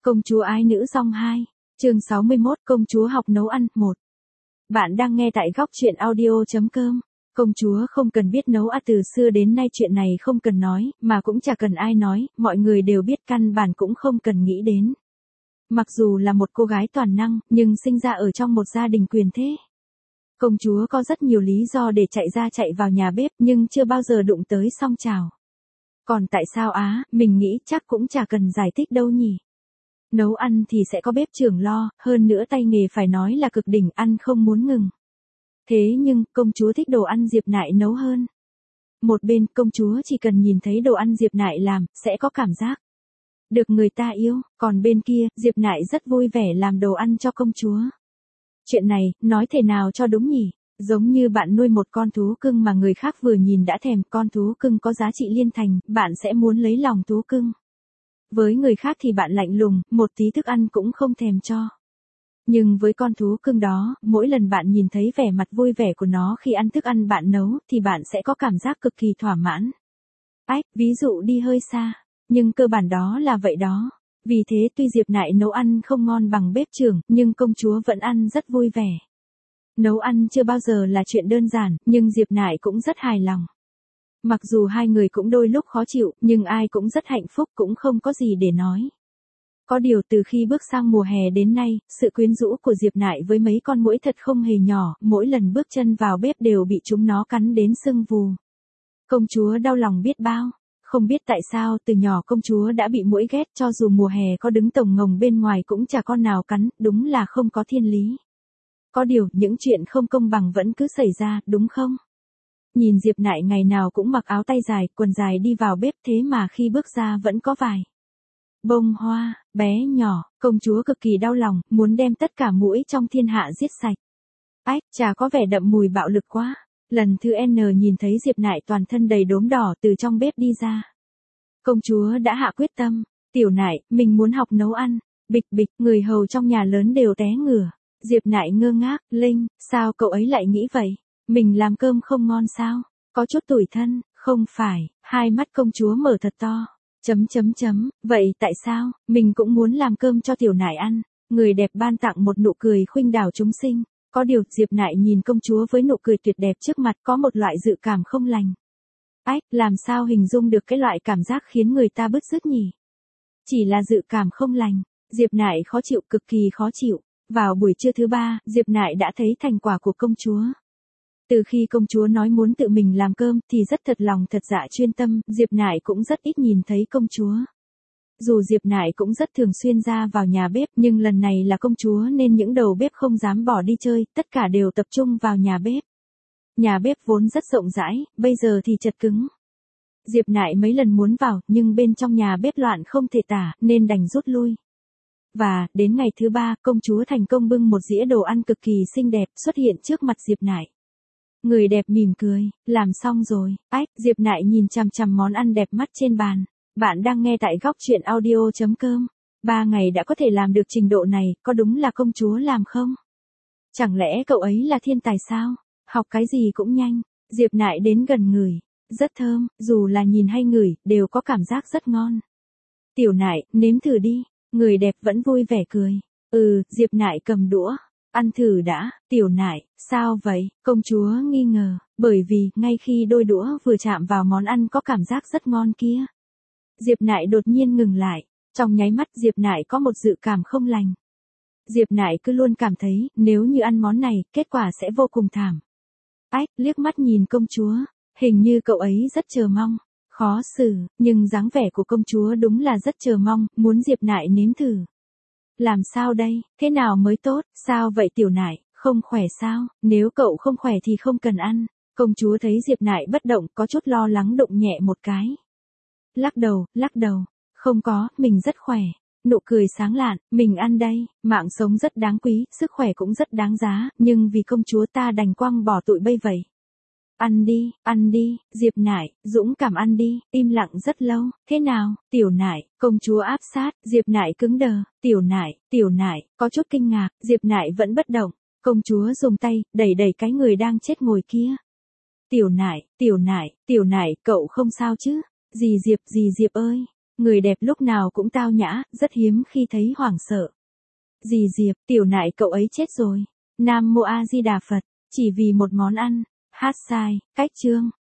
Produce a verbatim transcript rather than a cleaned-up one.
Công chúa ái nữ song hai, chương sáu mươi mốt, công chúa học nấu ăn, một. Bạn đang nghe tại góc truyện audio.com. Công chúa không cần biết nấu ăn, từ xưa đến nay chuyện này không cần nói, mà cũng chả cần ai nói, mọi người đều biết, căn bản cũng không cần nghĩ đến. Mặc dù là một cô gái toàn năng, nhưng sinh ra ở trong một gia đình quyền thế. Công chúa có rất nhiều lý do để chạy ra chạy vào nhà bếp, nhưng chưa bao giờ đụng tới song chảo. Còn tại sao á, mình nghĩ chắc cũng chả cần giải thích đâu nhỉ. Nấu ăn thì sẽ có bếp trưởng lo, hơn nữa tay nghề phải nói là cực đỉnh, ăn không muốn ngừng. Thế nhưng, công chúa thích đồ ăn Diệp Nại nấu hơn. Một bên, công chúa chỉ cần nhìn thấy đồ ăn Diệp Nại làm, sẽ có cảm giác được người ta yêu, còn bên kia, Diệp Nại rất vui vẻ làm đồ ăn cho công chúa. Chuyện này, nói thế nào cho đúng nhỉ? Giống như bạn nuôi một con thú cưng mà người khác vừa nhìn đã thèm, con thú cưng có giá trị liên thành, bạn sẽ muốn lấy lòng thú cưng. Với người khác thì bạn lạnh lùng, một tí thức ăn cũng không thèm cho. Nhưng với con thú cưng đó, mỗi lần bạn nhìn thấy vẻ mặt vui vẻ của nó khi ăn thức ăn bạn nấu, thì bạn sẽ có cảm giác cực kỳ thỏa mãn. Ách, ví dụ đi hơi xa, nhưng cơ bản đó là vậy đó. Vì thế tuy Diệp Nại nấu ăn không ngon bằng bếp trưởng, nhưng công chúa vẫn ăn rất vui vẻ. Nấu ăn chưa bao giờ là chuyện đơn giản, nhưng Diệp Nại cũng rất hài lòng. Mặc dù hai người cũng đôi lúc khó chịu, nhưng ai cũng rất hạnh phúc, cũng không có gì để nói. Có điều từ khi bước sang mùa hè đến nay, sự quyến rũ của Diệp Nại với mấy con muỗi thật không hề nhỏ, mỗi lần bước chân vào bếp đều bị chúng nó cắn đến sưng vù. Công chúa đau lòng biết bao. Không biết tại sao từ nhỏ công chúa đã bị muỗi ghét, cho dù mùa hè có đứng tổng ngồng bên ngoài cũng chả con nào cắn, đúng là không có thiên lý. Có điều, những chuyện không công bằng vẫn cứ xảy ra, đúng không? Nhìn Diệp Nại ngày nào cũng mặc áo tay dài, quần dài đi vào bếp, thế mà khi bước ra vẫn có vài bông hoa, bé nhỏ, công chúa cực kỳ đau lòng, muốn đem tất cả muỗi trong thiên hạ giết sạch. Ách, chả có vẻ đậm mùi bạo lực quá. Lần thứ N nhìn thấy Diệp Nại toàn thân đầy đốm đỏ từ trong bếp đi ra. Công chúa đã hạ quyết tâm, tiểu Nại, mình muốn học nấu ăn. Bịch bịch, người hầu trong nhà lớn đều té ngửa. Diệp Nại ngơ ngác, Linh, sao cậu ấy lại nghĩ vậy? Mình làm cơm không ngon sao? Có chút tủi thân, không phải, hai mắt công chúa mở thật to. Chấm chấm chấm, vậy tại sao, mình cũng muốn làm cơm cho tiểu Nại ăn. Người đẹp ban tặng một nụ cười khuynh đảo chúng sinh. Có điều, Diệp Nại nhìn công chúa với nụ cười tuyệt đẹp trước mặt, có một loại dự cảm không lành. Ách, làm sao hình dung được cái loại cảm giác khiến người ta bứt rứt nhỉ? Chỉ là dự cảm không lành. Diệp Nại khó chịu, cực kỳ khó chịu. Vào buổi trưa thứ ba, Diệp Nại đã thấy thành quả của công chúa. Từ khi công chúa nói muốn tự mình làm cơm, thì rất thật lòng thật dạ chuyên tâm, Diệp Nại cũng rất ít nhìn thấy công chúa. Dù Diệp Nại cũng rất thường xuyên ra vào nhà bếp, nhưng lần này là công chúa nên những đầu bếp không dám bỏ đi chơi, tất cả đều tập trung vào nhà bếp. Nhà bếp vốn rất rộng rãi, bây giờ thì chật cứng. Diệp Nại mấy lần muốn vào, nhưng bên trong nhà bếp loạn không thể tả, nên đành rút lui. Và, đến ngày thứ ba, công chúa thành công bưng một dĩa đồ ăn cực kỳ xinh đẹp xuất hiện trước mặt Diệp Nại. Người đẹp mỉm cười, làm xong rồi. Ách, Diệp Nại nhìn chằm chằm món ăn đẹp mắt trên bàn. Bạn đang nghe tại góc truyện audio.com. Ba ngày đã có thể làm được trình độ này, có đúng là công chúa làm không? Chẳng lẽ cậu ấy là thiên tài sao? Học cái gì cũng nhanh. Diệp Nại đến gần ngửi. Rất thơm, dù là nhìn hay ngửi, đều có cảm giác rất ngon. Tiểu Nại, nếm thử đi. Người đẹp vẫn vui vẻ cười. Ừ, Diệp Nại cầm đũa. Ăn thử đã, tiểu Nại, sao vậy? Công chúa nghi ngờ, bởi vì, ngay khi đôi đũa vừa chạm vào món ăn có cảm giác rất ngon kia. Diệp Nại đột nhiên ngừng lại, trong nháy mắt Diệp Nại có một dự cảm không lành. Diệp Nại cứ luôn cảm thấy, nếu như ăn món này, kết quả sẽ vô cùng thảm. Ách, liếc mắt nhìn công chúa, hình như cậu ấy rất chờ mong. Khó xử, nhưng dáng vẻ của công chúa đúng là rất chờ mong, muốn Diệp Nại nếm thử. Làm sao đây, thế nào mới tốt, sao vậy tiểu Nại, không khỏe sao, nếu cậu không khỏe thì không cần ăn. Công chúa thấy Diệp Nại bất động, có chút lo lắng đụng nhẹ một cái. Lắc đầu, lắc đầu, không có, mình rất khỏe. Nụ cười sáng lạn, mình ăn đây, mạng sống rất đáng quý, sức khỏe cũng rất đáng giá, nhưng vì công chúa ta đành quăng bỏ tụi bây vậy. Ăn đi, ăn đi, Diệp Nại, dũng cảm ăn đi, im lặng rất lâu, thế nào, tiểu Nại, công chúa áp sát, Diệp Nại cứng đờ, tiểu Nại, tiểu Nại, có chút kinh ngạc, Diệp Nại vẫn bất động, công chúa dùng tay, đẩy đẩy cái người đang chết ngồi kia. Tiểu Nại, tiểu Nại, tiểu Nại, cậu không sao chứ, dì Diệp, dì Diệp ơi, Người đẹp lúc nào cũng tao nhã, rất hiếm khi thấy hoảng sợ. Dì Diệp, tiểu nại cậu ấy chết rồi. Nam Mô A Di Đà Phật, chỉ vì một món ăn. Hát sai, cách chương.